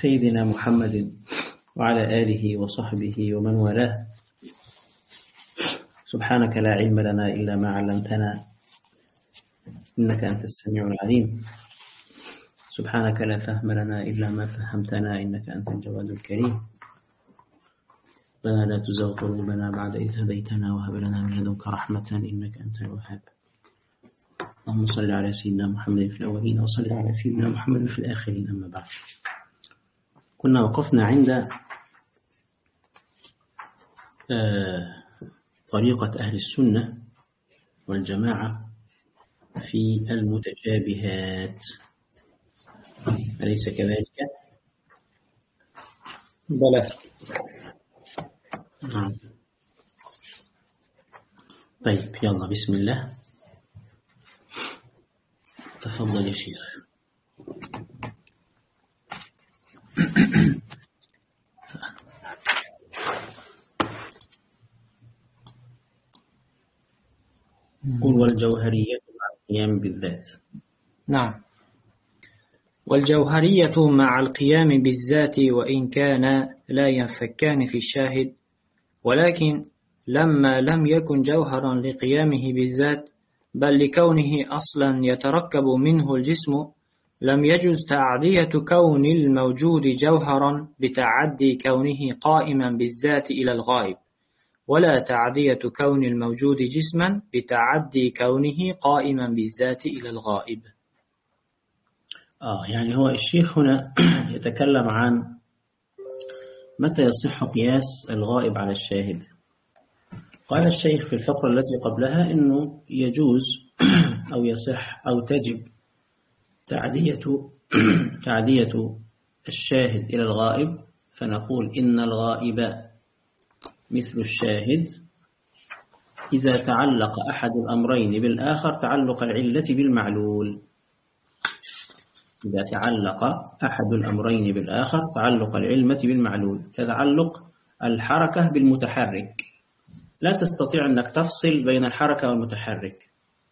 سيدنا محمد وعلى آله وصحبه ومن والاه. سبحانك لا علم لنا إلا ما علمتنا إنك أنت السميع العليم. سبحانك لا فهم لنا إلا ما فهمتنا إنك أنت الجواد الكريم. ربنا لا تزغ قلوبنا بعد إذ هديتنا وهب لنا من لدنك رحمة إنك أنت الوهاب. اللهم صل على سيدنا محمد في الأولين وصل على سيدنا محمد في الآخرين. أما بعد، كنا وقفنا عند طريقة أهل السنة والجماعة في المتشابهات، أليس كذلك؟ بلى. طيب يلا بسم الله، تفضل يا شيخ. قل والجوهرية مع القيام بالذات. نعم، والجوهرية مع القيام بالذات وإن كان لا ينفكان في الشاهد، ولكن لما لم يكن جوهرا لقيامه بالذات بل لكونه أصلا يتركب منه الجسم، لم يجز تعدية كون الموجود جوهرا بتعدي كونه قائما بالذات إلى الغائب، ولا تعدية كون الموجود جسما بتعدي كونه قائما بالذات إلى الغائب. يعني هو الشيخ هنا يتكلم عن متى يصح قياس الغائب على الشاهد. قال الشيخ في الفقرة التي قبلها إنه يجوز أو يصح أو تجب تعدية الشاهد إلى الغائب، فنقول إن الغائب مثل الشاهد إذا تعلق أحد الأمرين بالآخر تعلق العلة بالمعلول. إذا تعلق أحد الأمرين بالآخر تعلق العلة بالمعلول، كتعلق الحركة بالمتحرك، لا تستطيع أنك تفصل بين الحركة والمتحرك.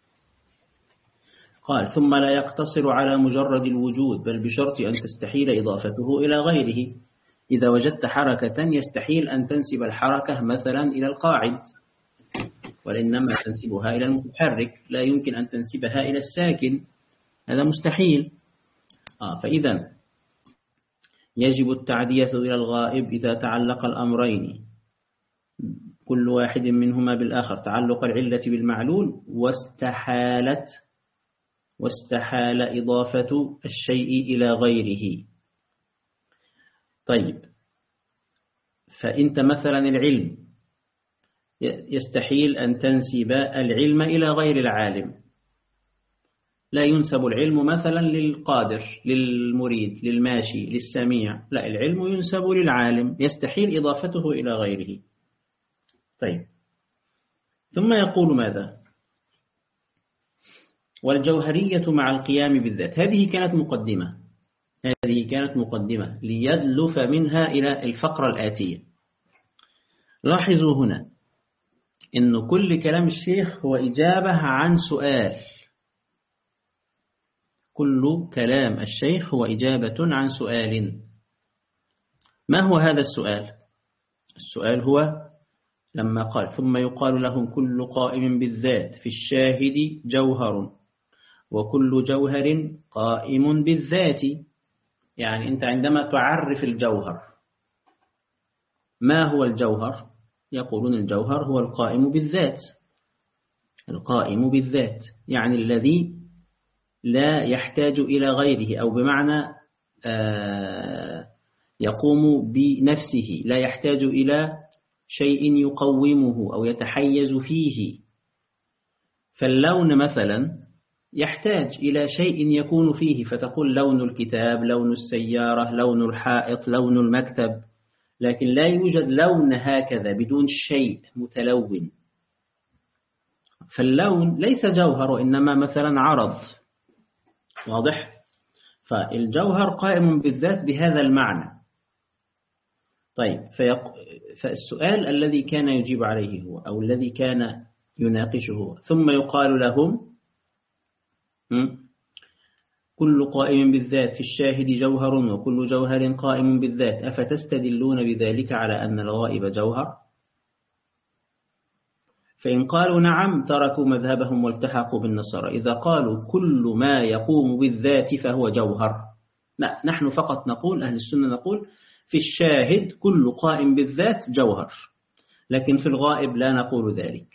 قال ثم لا يقتصر على مجرد الوجود بل بشرط أن تستحيل إضافته إلى غيره. إذا وجدت حركة يستحيل أن تنسب الحركة مثلا إلى القاعد، وإنما تنسبها إلى المتحرك، لا يمكن أن تنسبها إلى الساكن، هذا مستحيل. فإذا يجب التعدية إلى الغائب إذا تعلق الأمرين كل واحد منهما بالآخر تعلق العلة بالمعلول واستحال إضافة الشيء إلى غيره. طيب، فأنت مثلا العلم يستحيل أن تنسب العلم إلى غير العالم، لا ينسب العلم مثلا للقادر، للمريد، للماشي، للسميع، لا، العلم ينسب للعالم، يستحيل إضافته إلى غيره. طيب، ثم يقول ماذا؟ والجوهرية مع القيام بالذات. هذه كانت مقدمة ليدلف منها إلى الفقرة الآتية. لاحظوا هنا إن كل كلام الشيخ هو إجابة عن سؤال، كل كلام الشيخ هو إجابة عن سؤال. ما هو هذا السؤال؟ السؤال هو لما قال ثم يقال لهم كل قائم بالذات في الشاهد جوهر وكل جوهر قائم بالذات. يعني أنت عندما تعرف الجوهر، ما هو الجوهر؟ يقولون الجوهر هو القائم بالذات. القائم بالذات يعني الذي لا يحتاج إلى غيره، أو بمعنى يقوم بنفسه، لا يحتاج إلى شيء يقومه أو يتحيز فيه. فاللون مثلا يحتاج إلى شيء يكون فيه، فتقول لون الكتاب، لون السيارة، لون الحائط، لون المكتب، لكن لا يوجد لون هكذا بدون شيء متلون. فاللون ليس جوهر وإنما مثلا عرض، واضح؟ فالجوهر قائم بالذات بهذا المعنى. طيب، فالسؤال الذي كان يجيب عليه هو، أو الذي كان يناقشه، ثم يقال لهم كل قائم بالذات في الشاهد جوهر وكل جوهر قائم بالذات، أفتستدلون بذلك على أن الغائب جوهر؟ فإن قالوا نعم تركوا مذهبهم والتحقوا بالنصارى. إذا قالوا كل ما يقوم بالذات فهو جوهر، لا، نحن فقط نقول، أهل السنة نقول في الشاهد كل قائم بالذات جوهر، لكن في الغائب لا نقول ذلك،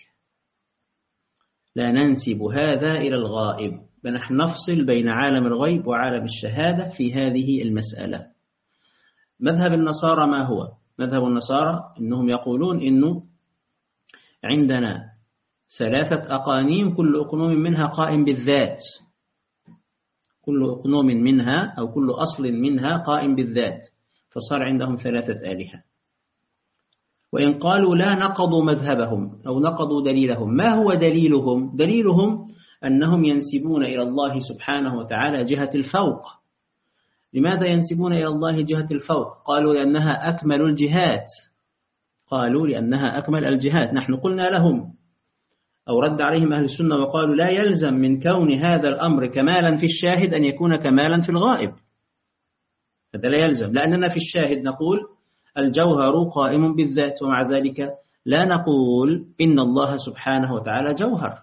لا ننسب هذا إلى الغائب، فنحن نفصل بين عالم الغيب وعالم الشهادة في هذه المسألة. مذهب النصارى ما هو؟ مذهب النصارى إنهم يقولون إنه عندنا 3 أقانيم كل أقنوم منها قائم بالذات، كل أقنوم منها أو كل أصل منها قائم بالذات، فصار عندهم 3 آلهة. وإن قالوا لا نقضوا مذهبهم أو نقضوا دليلهم. ما هو دليلهم؟ دليلهم أنهم ينسبون إلى الله سبحانه وتعالى جهة الفوق. لماذا ينسبون إلى الله جهة الفوق؟ قالوا لأنها أكمل الجهات، قالوا لأنها أكمل الجهات. نحن قلنا لهم أو رد عليهم أهل السنة وقالوا لا يلزم من كون هذا الأمر كمالا في الشاهد أن يكون كمالا في الغائب، هذا لا يلزم، لأننا في الشاهد نقول الجوهر قائم بالذات، ومع ذلك لا نقول إن الله سبحانه وتعالى جوهر.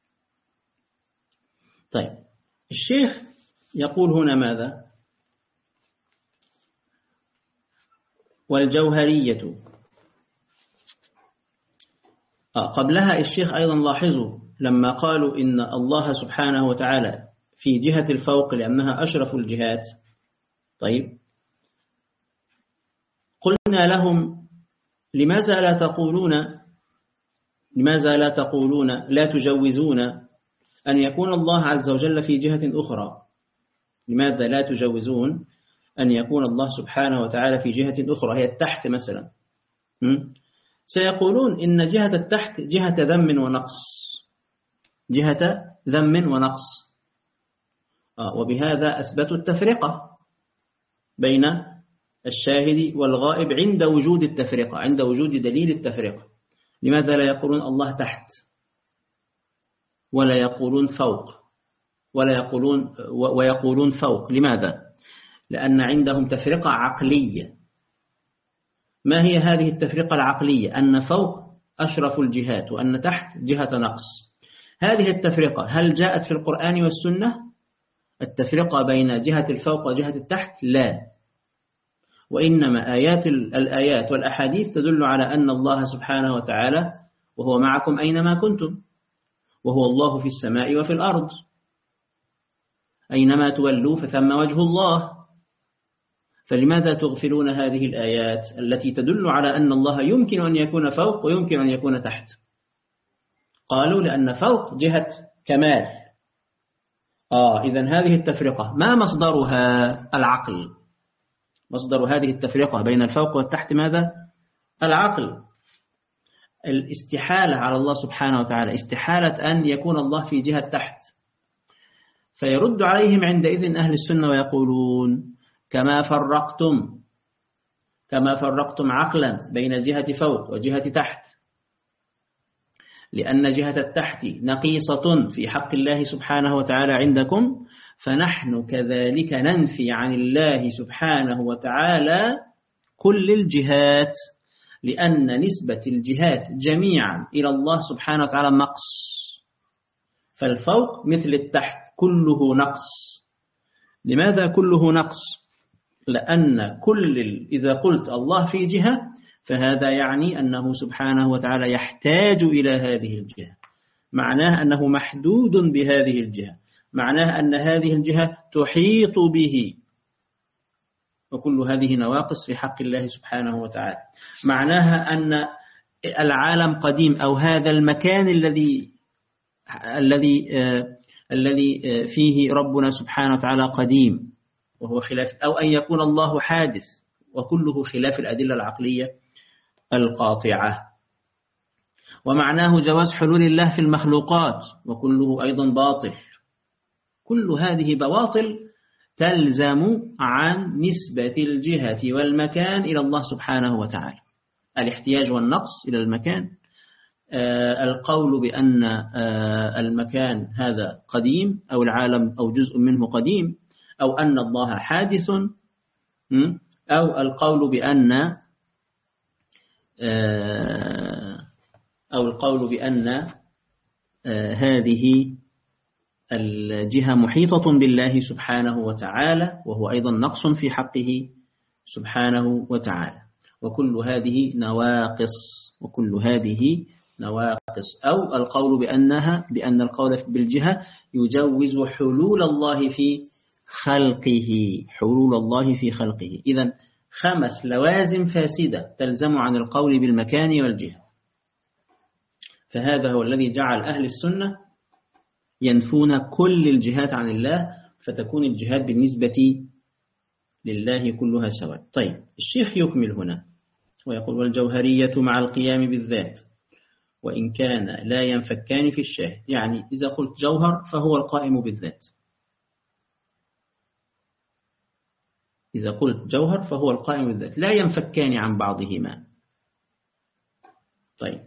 طيب، الشيخ يقول هنا ماذا؟ والجوهرية. قبلها الشيخ أيضا لاحظوا لما قالوا إن الله سبحانه وتعالى في جهة الفوق لأنها أشرف الجهات. طيب، قلنا لهم لماذا لا تقولون لا تجوزون أن يكون الله عز وجل في جهة أخرى؟ لماذا لا تجوزون أن يكون الله سبحانه وتعالى في جهة أخرى، هي التحت مثلا؟ سيقولون إن جهة التحت جهة ذم ونقص، جهة ذم ونقص، وبهذا أثبتوا التفرقة بين الشاهد والغائب عند وجود التفرقة، عند وجود دليل التفرقة. لماذا لا يقولون الله تحت ولا يقولون فوق ويقولون فوق؟ لماذا؟ لأن عندهم تفرقة عقلية. ما هي هذه التفرقة العقلية؟ أن فوق أشرف الجهات وأن تحت جهة نقص. هذه التفرقة هل جاءت في القرآن والسنة؟ التفرقة بين جهة الفوق وجهة التحت لا، وإنما الآيات والأحاديث تدل على أن الله سبحانه وتعالى وهو معكم أينما كنتم، وهو الله في السماء وفي الأرض، أينما تولوا فثم وجه الله. فلماذا تغفلون هذه الآيات التي تدل على أن الله يمكن أن يكون فوق ويمكن أن يكون تحت؟ قالوا لأن فوق جهة كمال. إذن هذه التفرقة ما مصدرها؟ العقل. مصدر هذه التفرقة بين الفوق والتحت ماذا؟ العقل. الاستحالة على الله سبحانه وتعالى، استحالة أن يكون الله في جهة تحت. فيرد عليهم عندئذ أهل السنة ويقولون كما فرقتم عقلا بين جهة فوق وجهة تحت، لأن جهة التحت نقيصة في حق الله سبحانه وتعالى عندكم، فنحن كذلك ننفي عن الله سبحانه وتعالى كل الجهات، لأن نسبة الجهات جميعا إلى الله سبحانه وتعالى نقص. فالفوق مثل التحت كله نقص. لماذا كله نقص؟ لأن إذا قلت الله في جهة فهذا يعني أنه سبحانه وتعالى يحتاج إلى هذه الجهة، معناه أنه محدود بهذه الجهة، معناه أن هذه الجهة تحيط به، وكل هذه نواقص في حق الله سبحانه وتعالى. معناها أن العالم قديم، أو هذا المكان الذي فيه ربنا سبحانه وتعالى قديم، وهو خلاف، أو أن يكون الله حادث، وكله خلاف الأدلة العقلية القاطعة. ومعناه جواز حلول الله في المخلوقات، وكله أيضا باطل. كل هذه بواطل تلزم عن نسبة الجهة والمكان إلى الله سبحانه وتعالى. الاحتياج والنقص إلى المكان، القول بأن المكان هذا قديم أو العالم أو جزء منه قديم، أو أن الله حادث، أو القول بأن هذه الجهة محيطة بالله سبحانه وتعالى، وهو أيضا نقص في حقه سبحانه وتعالى. وكل هذه نواقص، أو القول بأن القول بالجهة يجوز حلول الله في خلقه. إذن 5 لوازم فاسدة تلزم عن القول بالمكان والجهة. فهذا هو الذي جعل أهل السنة ينفون كل الجهات عن الله، فتكون الجهات بالنسبة لله كلها سواء. طيب، الشيخ يكمل هنا ويقول: والجوهرية مع القيام بالذات وإن كان لا ينفكان في الشاهد. يعني إذا قلت جوهر فهو القائم بالذات، إذا قلت جوهر فهو القائم بالذات، لا ينفكان عن بعضهما. طيب،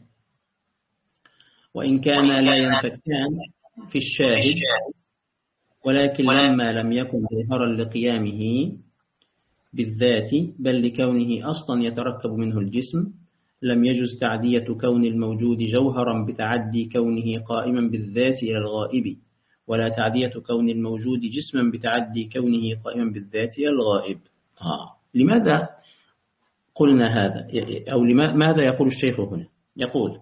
وإن كان لا ينفكان في الشاهد، ولكن لما لم يكن ظاهرا لقيامه بالذات بل لكونه أصلا يتركب منه الجسم، لم يجز تعدية كون الموجود جوهرا بتعدي كونه قائما بالذات إلى الغائب، ولا تعدية كون الموجود جسما بتعدي كونه قائما بالذات إلى الغائب. لماذا قلنا هذا؟ أو ماذا يقول الشيخ هنا؟ يقول: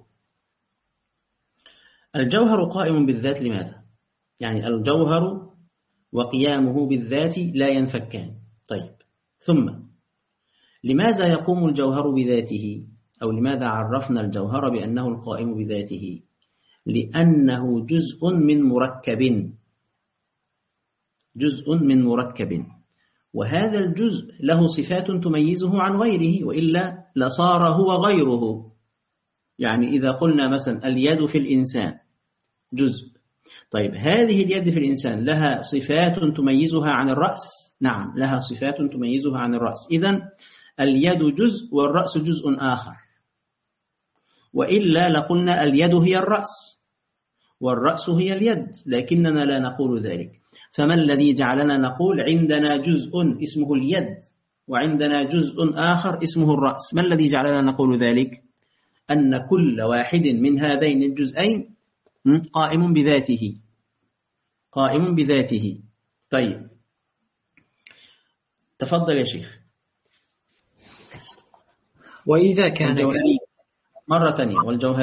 الجوهر قائم بالذات. لماذا؟ يعني الجوهر وقيامه بالذات لا ينفكان. طيب، ثم لماذا يقوم الجوهر بذاته؟ أو لماذا عرفنا الجوهر بأنه القائم بذاته؟ لأنه جزء من مركب، وهذا الجزء له صفات تميزه عن غيره، وإلا لصار هو غيره. يعني إذا قلنا مثلا اليد في الإنسان جزء، طيب هذه اليد في الإنسان لها صفات تميزها عن الرأس؟ نعم، لها صفات تميزها عن الرأس. إذن اليد جزء والرأس جزء آخر، وإلا لقلنا اليد هي الرأس والرأس هي اليد، لكننا لا نقول ذلك. فما الذي جعلنا نقول عندنا جزء اسمه اليد وعندنا جزء آخر اسمه الرأس؟ ما الذي جعلنا نقول ذلك؟ أن كل واحد من هذين الجزئين قائم بذاته. طيب، تفضل يا شيخ. وإذا كان مرة ثانية: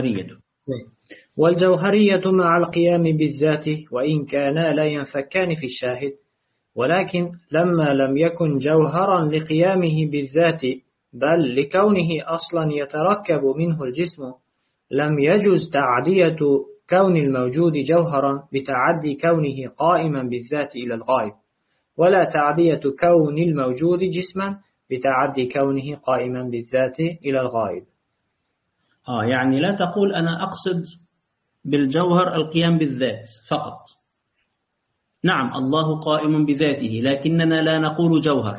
والجوهرية مع القيام بالذات وإن كانا لا ينفكان في الشاهد، ولكن لما لم يكن جوهرا لقيامه بالذات بل لكونه أصلا يتركب منه الجسم، لم يجز تعدية كون الموجود جوهرا بتعدي كونه قائما بالذات إلى الغائب، ولا تعدية كون الموجود جسما بتعدي كونه قائما بالذات إلى الغائب. يعني لا تقول أنا أقصد بالجوهر القيام بالذات فقط. نعم، الله قائم بذاته، لكننا لا نقول جوهر.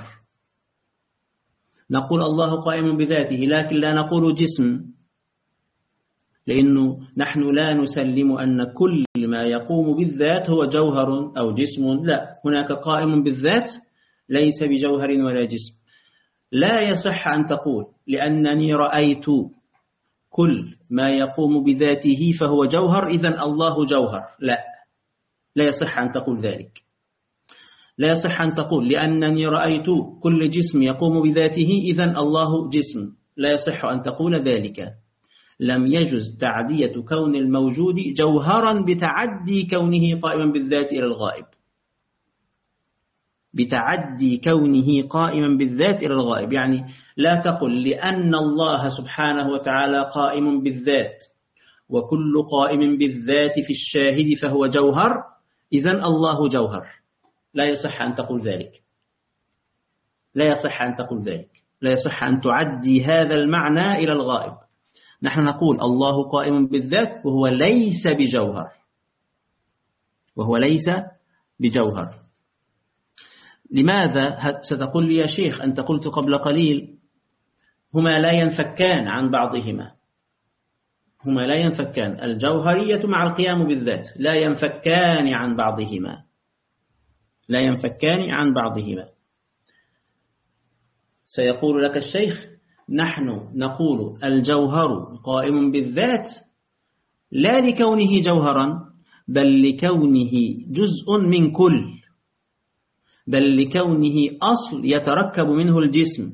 نقول الله قائم بذاته لكن لا نقول جسم، لأنه نحن لا نسلم أن كل ما يقوم بالذات هو جوهر أو جسم. لا، هناك قائم بالذات ليس بجوهر ولا جسم. لا يصح أن تقول لأنني رأيت كل ما يقوم بذاته فهو جوهر إذن الله جوهر. لا يصح أن تقول ذلك. لا يصح أن تقول لأنني رأيت كل جسم يقوم بذاته إذن الله جسم. لا يصح أن تقول ذلك. لم يجز تعدية كون الموجود جوهرا بتعدي كونه قائما بالذات إلى الغائب. بتعدي كونه قائما بالذات إلى الغائب، يعني لا تقل لأن الله سبحانه وتعالى قائم بالذات وكل قائم بالذات في الشاهد فهو جوهر إذن الله جوهر. لا يصح أن تقول ذلك. لا يصح أن تعدي هذا المعنى إلى الغائب. نحن نقول الله قائم بالذات وهو ليس بجوهر. لماذا؟ ستقول لي يا شيخ أنت قلت قبل قليل هما لا ينفكان عن بعضهما. هما لا ينفكان، الجوهرية مع القيام بالذات لا ينفكان عن بعضهما. لا ينفكان عن بعضهما. سيقول لك الشيخ: نحن نقول الجوهر قائم بالذات لا لكونه جوهرا، بل لكونه جزء من كل، بل لكونه أصل يتركب منه الجسم،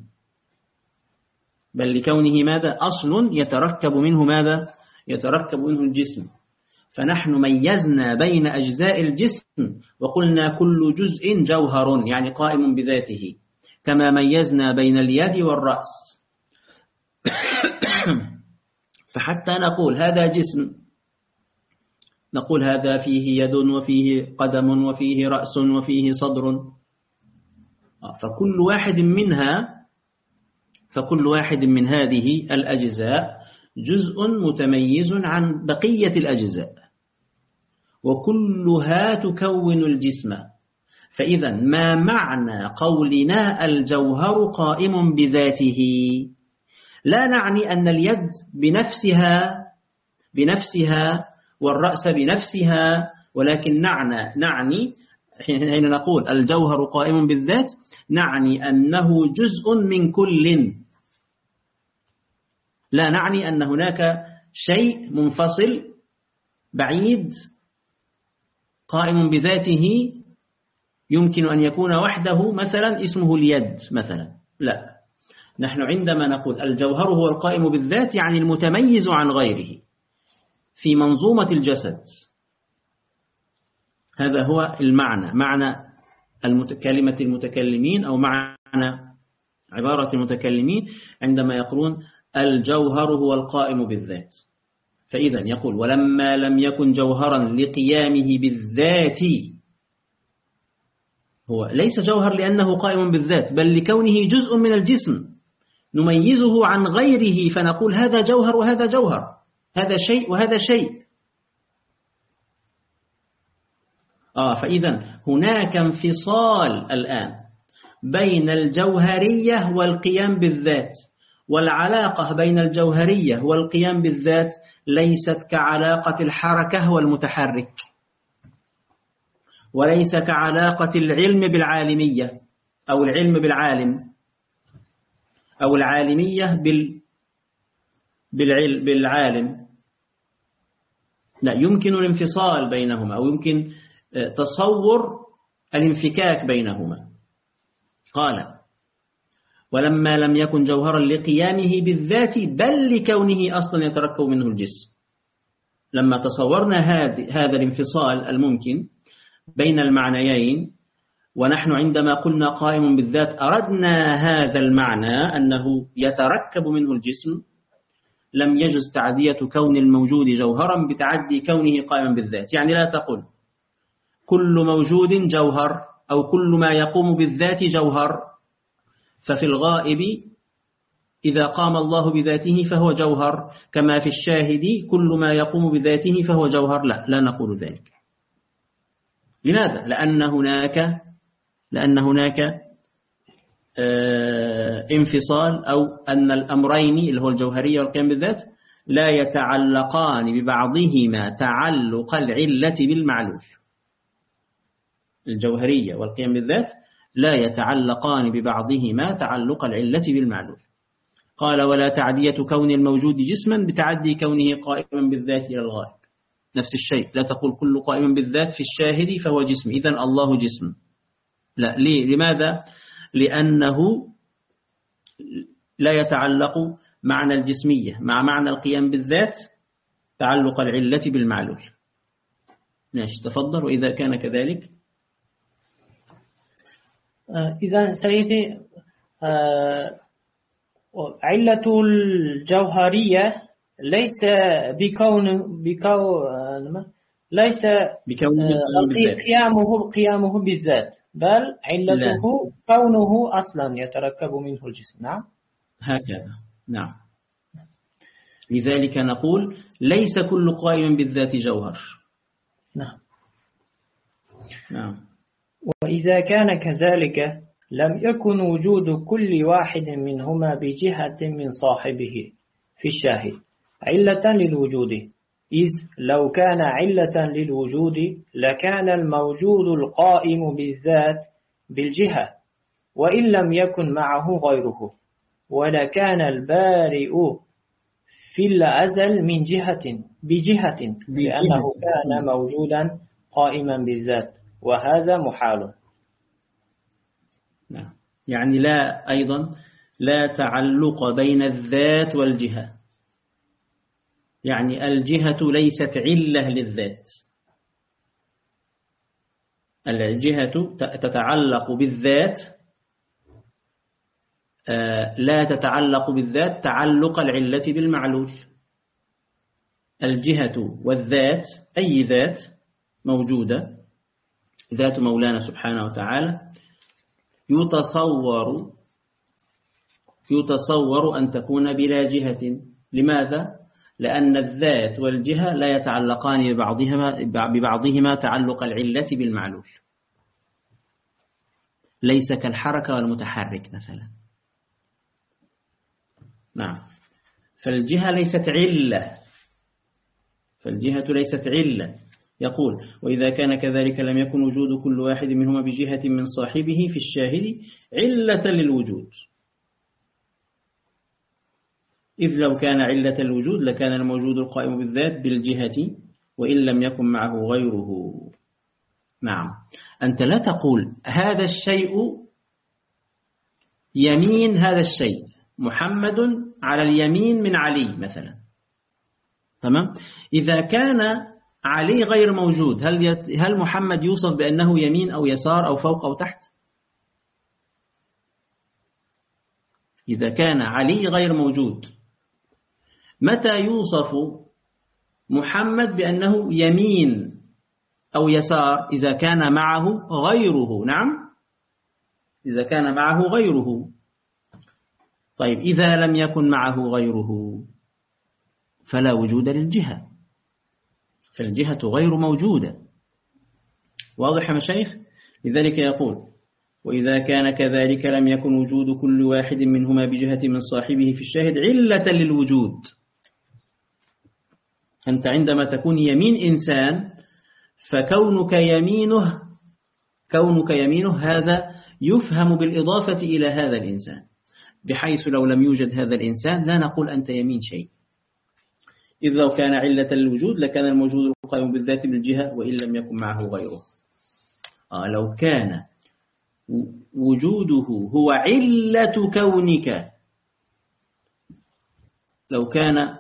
بل لكونه ماذا؟ أصل يتركب منه ماذا؟ يتركب منه الجسم. فنحن ميزنا بين أجزاء الجسم وقلنا كل جزء جوهر، يعني قائم بذاته، كما ميزنا بين اليد والرأس. فحتى نقول هذا جسم، نقول هذا فيه يد وفيه قدم وفيه رأس وفيه صدر، فكل واحد من هذه الأجزاء جزء متميز عن بقية الأجزاء، وكلها تكون الجسم. فإذا ما معنى قولنا الجوهر قائم بذاته؟ لا نعني أن اليد بنفسها والرأس بنفسها، ولكن نعني حين نقول الجوهر قائم بالذات نعني أنه جزء من كل، لا نعني أن هناك شيء منفصل بعيد قائم بذاته يمكن أن يكون وحده، مثلا اسمه اليد مثلا، لا. نحن عندما نقول الجوهر هو القائم بالذات يعني المتميز عن غيره في منظومة الجسد. هذا هو المعنى، معنى كلمة المتكلمين أو معنى عبارة المتكلمين عندما يقولون الجوهر هو القائم بالذات. فإذا يقول ولما لم يكن جوهرا لقيامه بالذات، هو ليس جوهر لأنه قائم بالذات، بل لكونه جزء من الجسم نميزه عن غيره، فنقول هذا جوهر وهذا جوهر، هذا شيء وهذا شيء. فإذا هناك انفصال الآن بين الجوهرية والقيام بالذات، والعلاقة بين الجوهرية والقيام بالذات ليست كعلاقة الحركة والمتحرك، وليس كعلاقة العلم بالعالمية أو العلم بالعالم أو العالمية بالعالم. لا، يمكن الانفصال بينهما أو يمكن تصور الانفكاك بينهما. قال ولما لم يكن جوهرا لقيامه بالذات بل لكونه أصلا يتركب منه الجسم. لما تصورنا هذا الانفصال الممكن بين المعنيين، ونحن عندما قلنا قائم بالذات أردنا هذا المعنى أنه يتركب منه الجسم، لم يجز تعدية كون الموجود جوهرا بتعدي كونه قائما بالذات. يعني لا تقل كل موجود جوهر أو كل ما يقوم بالذات جوهر، ففي الغائب إذا قام الله بذاته فهو جوهر، كما في الشاهد كل ما يقوم بذاته فهو جوهر. لا نقول ذلك. لماذا؟ لأن هناك انفصال، أو أن الأمرين اللي هو الجوهرية والقيام بالذات لا يتعلقان ببعضهما تعلق العلة بالمعلول. الجوهرية والقيام بالذات لا يتعلقان ببعضهما تعلق العلة بالمعلول. قال ولا تعدية كون الموجود جسما بتعدي كونه قائما بالذات إلى الغائب. نفس الشيء، لا تقول كل قائم بالذات في الشاهد فهو جسم، إذن الله جسم. لا، لماذا؟ لأنه لا يتعلق معنى الجسمية مع معنى القيام بالذات تعلق العلة بالمعلول. ماشي، تفضل. وإذا كان كذلك إذا سيدي علة الجوهرية ليس قيامه بالذات، بل علته كونه أصلا يتركب منه الجسم. نعم، هكذا. نعم، لذلك نقول ليس كل قائم بالذات جوهر. نعم. وإذا كان كذلك لم يكن وجود كل واحد منهما بجهة من صاحبه في الشاهد علة للوجود، إذ لو كان علة للوجود لكان الموجود القائم بالذات بالجهة وإن لم يكن معه غيره، ولكان البارئ في الأزل من بجهة لأنه كان موجودا قائما بالذات، وهذا محال. يعني أيضا لا تعلق بين الذات والجهة، يعني الجهة ليست علة للذات، الجهة تتعلق بالذات، لا تتعلق بالذات تعلق العلة بالمعلول. الجهة والذات أي ذات موجودة، ذات مولانا سبحانه وتعالى، يتصور أن تكون بلا جهة. لماذا؟ لأن الذات والجهة لا يتعلقان ببعضهما تعلق العلة بالمعلول، ليس كالحركة والمتحرك مثلا. نعم، فالجهة ليست علة. يقول: وإذا كان كذلك لم يكن وجود كل واحد منهما بجهة من صاحبه في الشاهد علة للوجود، إذ لو كان علة الوجود لكان الموجود القائم بالذات بالجهة وإن لم يكن معه غيره. نعم، أنت لا تقول هذا الشيء يمين، هذا الشيء محمد على اليمين من علي مثلا، تمام؟ إذا كان علي غير موجود، هل محمد يوصف بأنه يمين أو يسار أو فوق أو تحت؟ إذا كان علي غير موجود، متى يوصف محمد بأنه يمين أو يسار؟ إذا كان معه غيره. نعم، إذا كان معه غيره. طيب، إذا لم يكن معه غيره فلا وجود للجهة، فالجهة غير موجودة. واضح يا مشايخ؟ لذلك يقول: وإذا كان كذلك لم يكن وجود كل واحد منهما بجهة من صاحبه في الشاهد علة للوجود. أنت عندما تكون يمين إنسان فكونك يمينه هذا يفهم بالإضافة إلى هذا الإنسان، بحيث لو لم يوجد هذا الإنسان لا نقول أنت يمين شيء. إذ لو كان علة للوجود لكان الموجود القائم بالذات بالجهة وإن لم يكن معه غيره. لو كان وجوده هو علة كونك، لو كان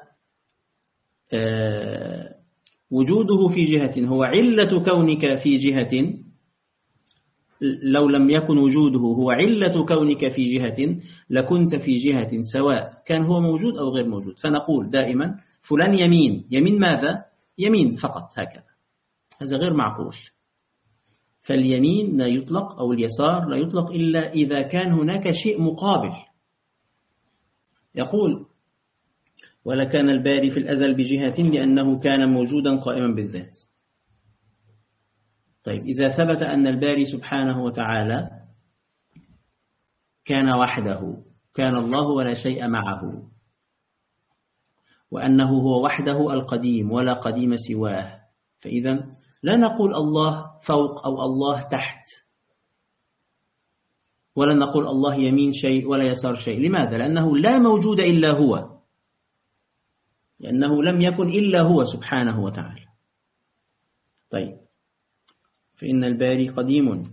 وجوده في جهة هو علة كونك في جهة، لو لم يكن وجوده هو علة كونك في جهة لكنت في جهة سواء كان هو موجود أو غير موجود. فنقول دائما فلان يمين. يمين ماذا؟ يمين فقط، هكذا. هذا غير معقول. فاليمين لا يطلق أو اليسار لا يطلق إلا إذا كان هناك شيء مقابل. يقول: ولكان الباري في الأزل بجهة لأنه كان موجودا قائما بالذات. طيب، إذا ثبت أن الباري سبحانه وتعالى كان وحده، كان الله ولا شيء معه، وأنه هو وحده القديم ولا قديم سواه، فإذا لا نقول الله فوق أو الله تحت، ولا نقول الله يمين شيء ولا يسار شيء. لماذا؟ لأنه لا موجود إلا هو، لأنه لم يكن إلا هو سبحانه وتعالى. طيب، فإن الباري قديم.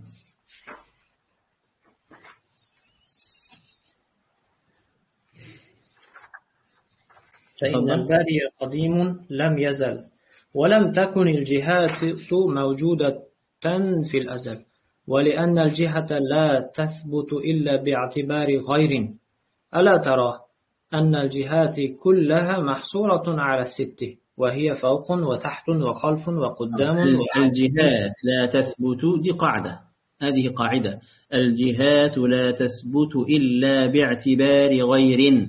فإن الباري قديم لم يزل، ولم تكن الجهات موجودة في الأزل، ولأن الجهة لا تثبت إلا باعتبار غير. ألا ترى أن الجهات كلها محصورة على الست، وهي فوق وتحت وخلف وقدام. الجهات لا تثبت، دي قاعدة، هذه قاعدة: الجهات لا تثبت إلا باعتبار غير.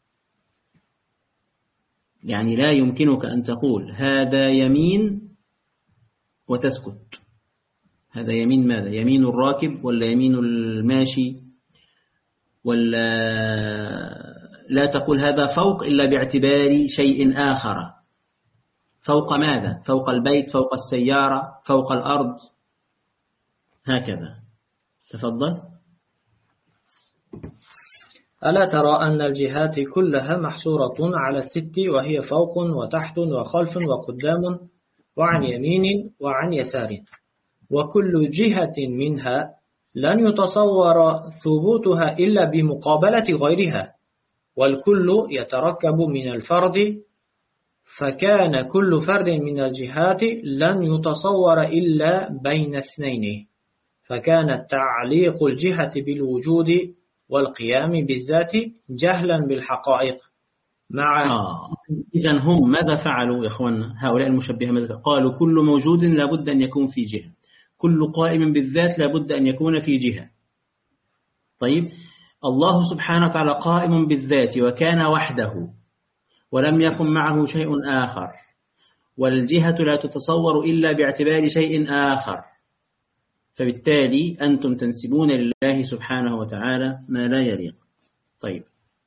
يعني لا يمكنك أن تقول هذا يمين وتسكت. هذا يمين ماذا؟ يمين الراكب ولا يمين الماشي؟ ولا لا تقول هذا فوق إلا باعتبار شيء آخر. فوق ماذا؟ فوق البيت، فوق السيارة، فوق الأرض، هكذا. تفضل. ألا ترى أن الجهات كلها محصورة على 6، وهي فوق وتحت وخلف وقدام وعن يمين وعن يسار، وكل جهة منها لن يتصور ثبوتها إلا بمقابلة غيرها، والكل يتركب من الفرد، فكان كل فرد من الجهات لن يتصور إلا بين اثنين، فكان تعليق الجهة بالوجود والقيام بالذات جهلا بالحقائق مع إذن هم ماذا فعلوا يا إخواننا؟ هؤلاء المشبهة ماذا قالوا؟ كل موجود لابد أن يكون في جهة، كل قائم بالذات لابد أن يكون في جهة. طيب، الله سبحانه وتعالى قائم بالذات وكان وحده ولم يكن معه شيء آخر، والجهة لا تتصور إلا باعتبار شيء آخر، فبالتالي أنتم تنسبون لله سبحانه وتعالى ما لا يليق. طيب،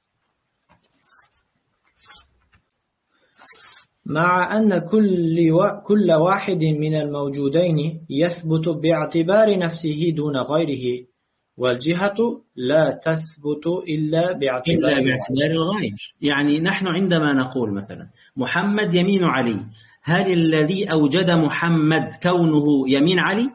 مع أن كل واحد من الموجودين يثبت باعتبار نفسه دون غيره، والجهة لا تثبت إلا باعتبار الغير. يعني نحن عندما نقول مثلا محمد يمين علي، هل الذي أوجد محمد كونه يمين علي؟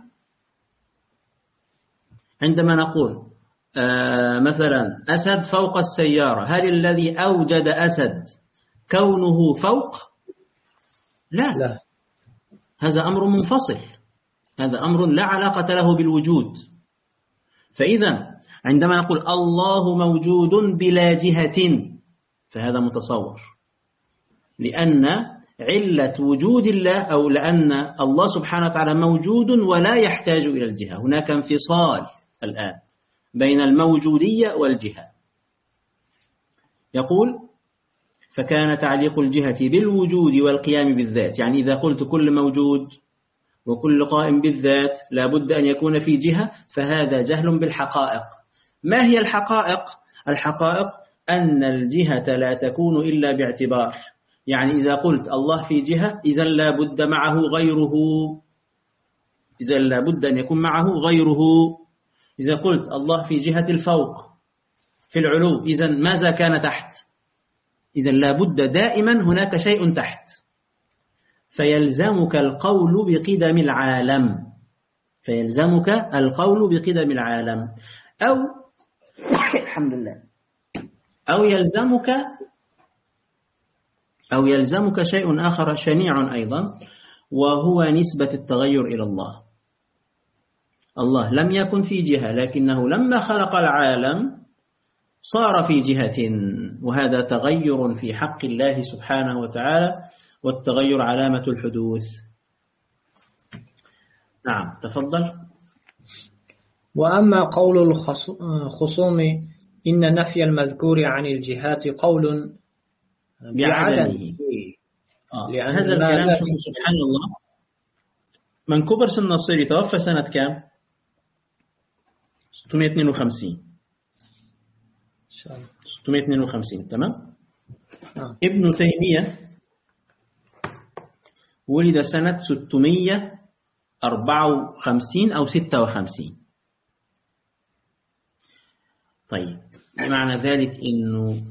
عندما نقول مثلا أسد فوق السيارة، هل الذي أوجد أسد كونه فوق؟ لا. هذا أمر منفصل، هذا أمر لا علاقة له بالوجود. فإذا عندما نقول الله موجود بلا جهة فهذا متصور، لأن علة وجود الله أو لأن الله سبحانه وتعالى موجود ولا يحتاج إلى الجهة. هناك انفصال الآن بين الموجودية والجهة. يقول فكان تعليق الجهة بالوجود والقيام بالذات، يعني إذا قلت كل موجود وكل قائم بالذات لابد أن يكون في جهة، فهذا جهل بالحقائق. ما هي الحقائق؟ الحقائق أن الجهة لا تكون إلا باعتبار، يعني إذا قلت الله في جهة إذن لابد معه غيره، إذن لابد أن يكون معه غيره. إذا قلت الله في جهة الفوق في العلو، إذن ماذا كان تحت؟ إذن لابد دائما هناك شيء تحت، فيلزمك القول بقدم العالم، فيلزمك القول بقدم العالم، أو الحمد لله، أو يلزمك شيء آخر شنيع أيضا، وهو نسبة التغير إلى الله. الله لم يكن في جهة، لكنه لما خلق العالم صار في جهة، وهذا تغير في حق الله سبحانه وتعالى، والتغير علامة الحدوث. نعم، تفضل. وأما قول الخصوم إن نفي المذكور عن الجهات قول بعدمه، لأن هذا الكلام سبحان الله. من كوبرس النصيري توفى سنة كام؟ 652. تمام. ابن تيمية ولد سنة 654 أو 56. طيب، معنى ذلك إنه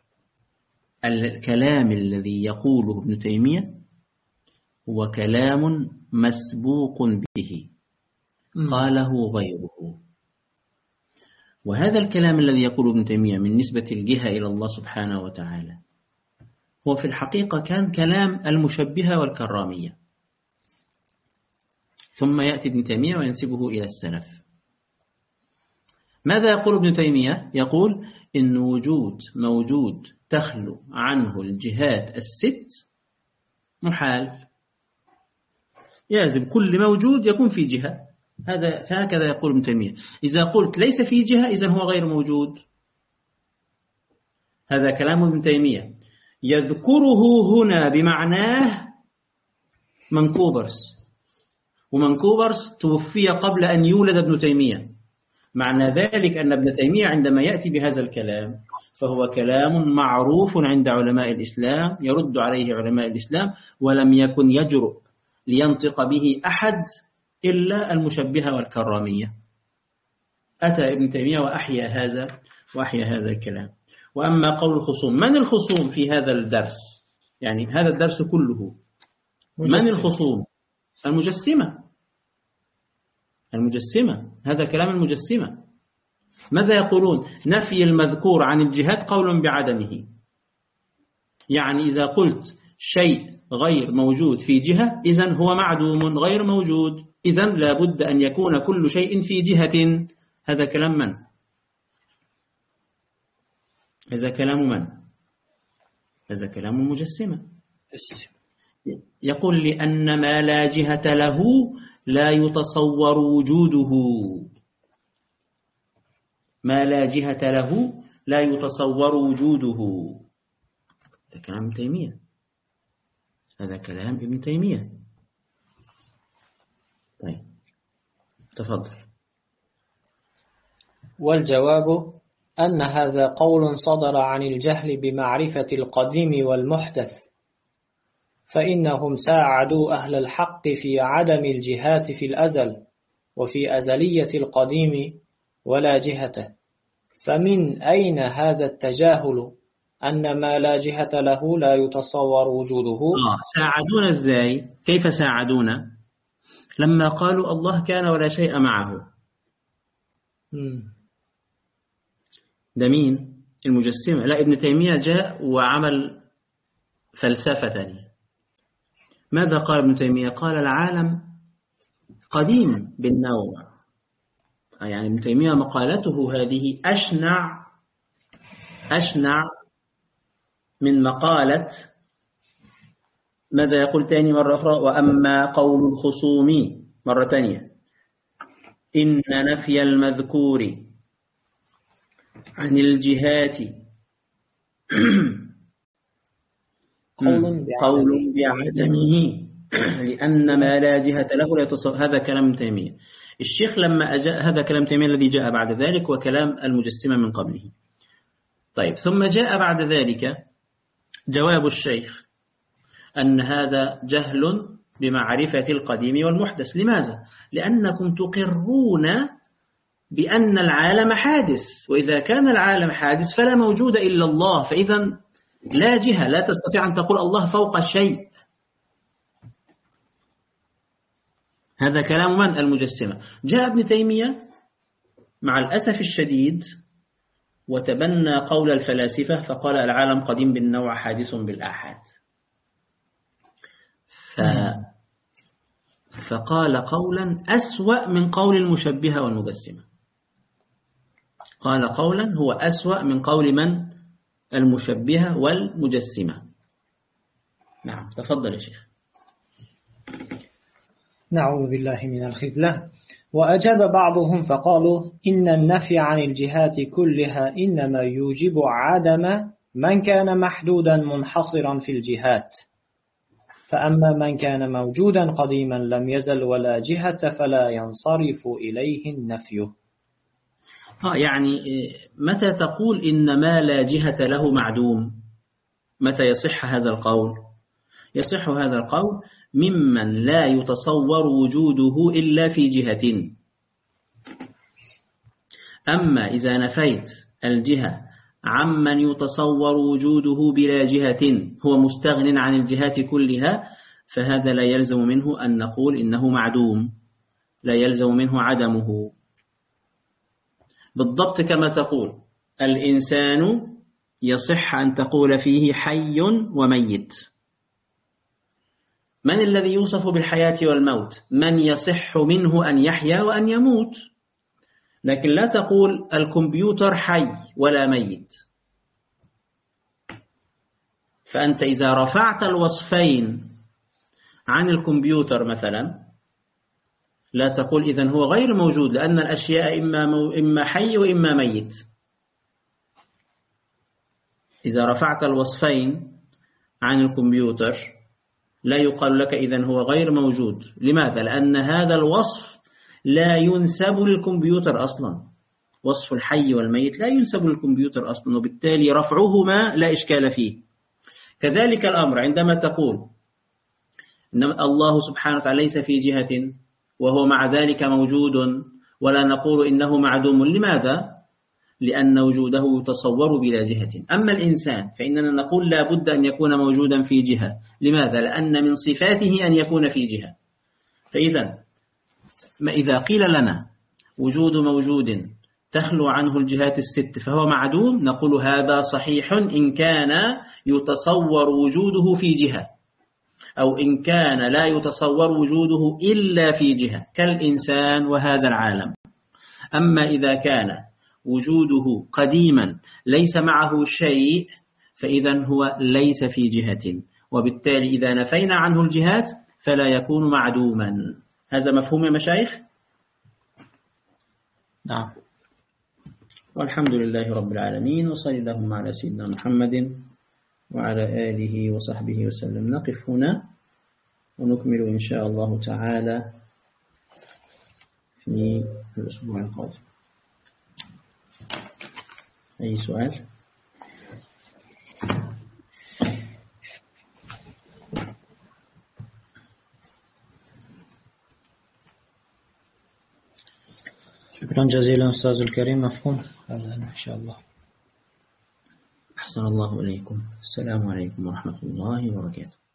الكلام الذي يقوله ابن تيمية هو كلام مسبوق به، قاله غيره. وهذا الكلام الذي يقوله ابن تيمية من نسبة الجهة إلى الله سبحانه وتعالى هو في الحقيقة كان كلام المشبهة والكرامية، ثم يأتي ابن تيمية وينسبه إلى السلف. ماذا يقول ابن تيمية؟ يقول إن وجود موجود تخلو عنه الجهات الست محال، يلزم كل موجود يكون في جهة. هكذا يقول ابن تيمية. إذا قلت ليس في جهة إذن هو غير موجود. هذا كلام ابن تيمية يذكره هنا بمعناه منكوبرس، ومنكوبرس توفي قبل أن يولد ابن تيمية. معنى ذلك أن ابن تيمية عندما يأتي بهذا الكلام فهو كلام معروف عند علماء الإسلام يرد عليه علماء الإسلام، ولم يكن يجرؤ لينطق به أحد إلا المشبهة والكرامية. أتى ابن تيمية وأحيا هذا الكلام. وأما قول الخصوم، من الخصوم في هذا الدرس؟ يعني هذا الدرس كله من الخصوم؟ المجسمة. هذا كلام المجسمة. ماذا يقولون؟ نفي المذكور عن الجهات قول بعدمه. يعني إذا قلت شيء غير موجود في جهة إذن هو معدوم غير موجود، إذن لابد أن يكون كل شيء في جهة. هذا كلام من؟ هذا كلام من؟ هذا كلام المجسمة. يقول لأن ما لا جهة له لا يتصور وجوده. ما لا جهة له لا يتصور وجوده. هذا كلام ابن تيمية. هذا كلام ابن تيمية. طيب تفضل. والجواب أن هذا قول صدر عن الجهل بمعرفة القديم والمحدث، فإنهم ساعدوا أهل الحق في عدم الجهات في الأزل وفي أزلية القديم ولا جهته. فمن أين هذا التجاهل أن ما لا جهة له لا يتصور وجوده؟ ساعدونا إزاي؟ كيف ساعدونا؟ لما قالوا الله كان ولا شيء معه. ده مين؟ المجسمة. لا، ابن تيمية جاء وعمل فلسفة ثانية. ماذا قال ابن تيمية؟ قال العالم قديم بالنوع. يعني ابن تيمية مقالته هذه أشنع من مقالة ماذا يقول تاني مرة أخرى؟ وأما قول الخصوم مرة تانية إن نفي المذكور عن الجهات قول بعدمه لأن ما لا جهة له لا يتصور. هذا كلام ابن تيمية. الشيخ لما أجاء هذا كلام تيمية الذي جاء بعد ذلك وكلام المجسمة من قبله. طيب ثم جاء بعد ذلك جواب الشيخ أن هذا جهل بمعرفة القديم والمحدث. لماذا؟ لأنكم تقرون بأن العالم حادث، وإذا كان العالم حادث فلا موجود إلا الله، فإذا لا جهة، لا تستطيع أن تقول الله فوق شيء. هذا كلام من؟ المجسمة. جاء ابن تيمية مع الأسف الشديد وتبنى قول الفلاسفة فقال العالم قديم بالنوع حادث بالآحاد. فقال قولا أسوأ من قول المشبهة والمجسمة. قال قولا هو أسوأ من قول من؟ المشبهة والمجسمة. نعم تفضل يا شيخ. نعوذ بالله من الخذلان. وأجاب بعضهم فقالوا إن النفي عن الجهات كلها إنما يوجب عدم من كان محدودا منحصرا في الجهات، فأما من كان موجودا قديما لم يزل ولا جهة فلا ينصرف إليه النفي. يعني متى تقول إن ما لا جهة له معدوم؟ متى يصح هذا القول؟ يصح هذا القول ممن لا يتصور وجوده إلا في جهة. أما إذا نفيت الجهة عمن يتصور وجوده بلا جهة هو مستغن عن الجهات كلها، فهذا لا يلزم منه أن نقول إنه معدوم، لا يلزم منه عدمه. بالضبط كما تقول الإنسان يصح أن تقول فيه حي وميت. من الذي يوصف بالحياة والموت؟ من يصح منه أن يحيا وأن يموت. لكن لا تقول الكمبيوتر حي ولا ميت. فأنت إذا رفعت الوصفين عن الكمبيوتر مثلا لا تقول إذن هو غير موجود، لأن الأشياء إما حي وإما ميت. إذا رفعت الوصفين عن الكمبيوتر لا يقال لك إذن هو غير موجود. لماذا؟ لأن هذا الوصف لا ينسب للكمبيوتر أصلا، وصف الحي والميت لا ينسب للكمبيوتر أصلا، وبالتالي رفعهما لا إشكال فيه. كذلك الأمر عندما تقول إن الله سبحانه وتعالى ليس في جهة وهو مع ذلك موجود، ولا نقول إنه معدوم. لماذا؟ لأن وجوده يتصور بلا جهة. أما الإنسان فإننا نقول لا بد أن يكون موجودا في جهة. لماذا؟ لأن من صفاته أن يكون في جهة. فإذا إذا قيل لنا وجود موجود تخلو عنه الجهات الست فهو معدوم، نقول هذا صحيح إن كان يتصور وجوده في جهة، أو إن كان لا يتصور وجوده إلا في جهة كالإنسان وهذا العالم. أما إذا كان وجوده قديما ليس معه شيء فإذا هو ليس في جهة، وبالتالي إذا نفينا عنه الجهات فلا يكون معدوما. هذا مفهوم يا مشايخ؟ نعم. والحمد لله رب العالمين، وصلى اللهم على سيدنا محمد وعلى آله وصحبه وسلم. نقف هنا ونكمل إن شاء الله تعالى في الأسبوع القادم. أي سؤال؟ شكرا جزيلا أستاذ الكريم، مفهوم هذا إن شاء الله. أحسن الله إليكم. السلام عليكم ورحمة الله وبركاته.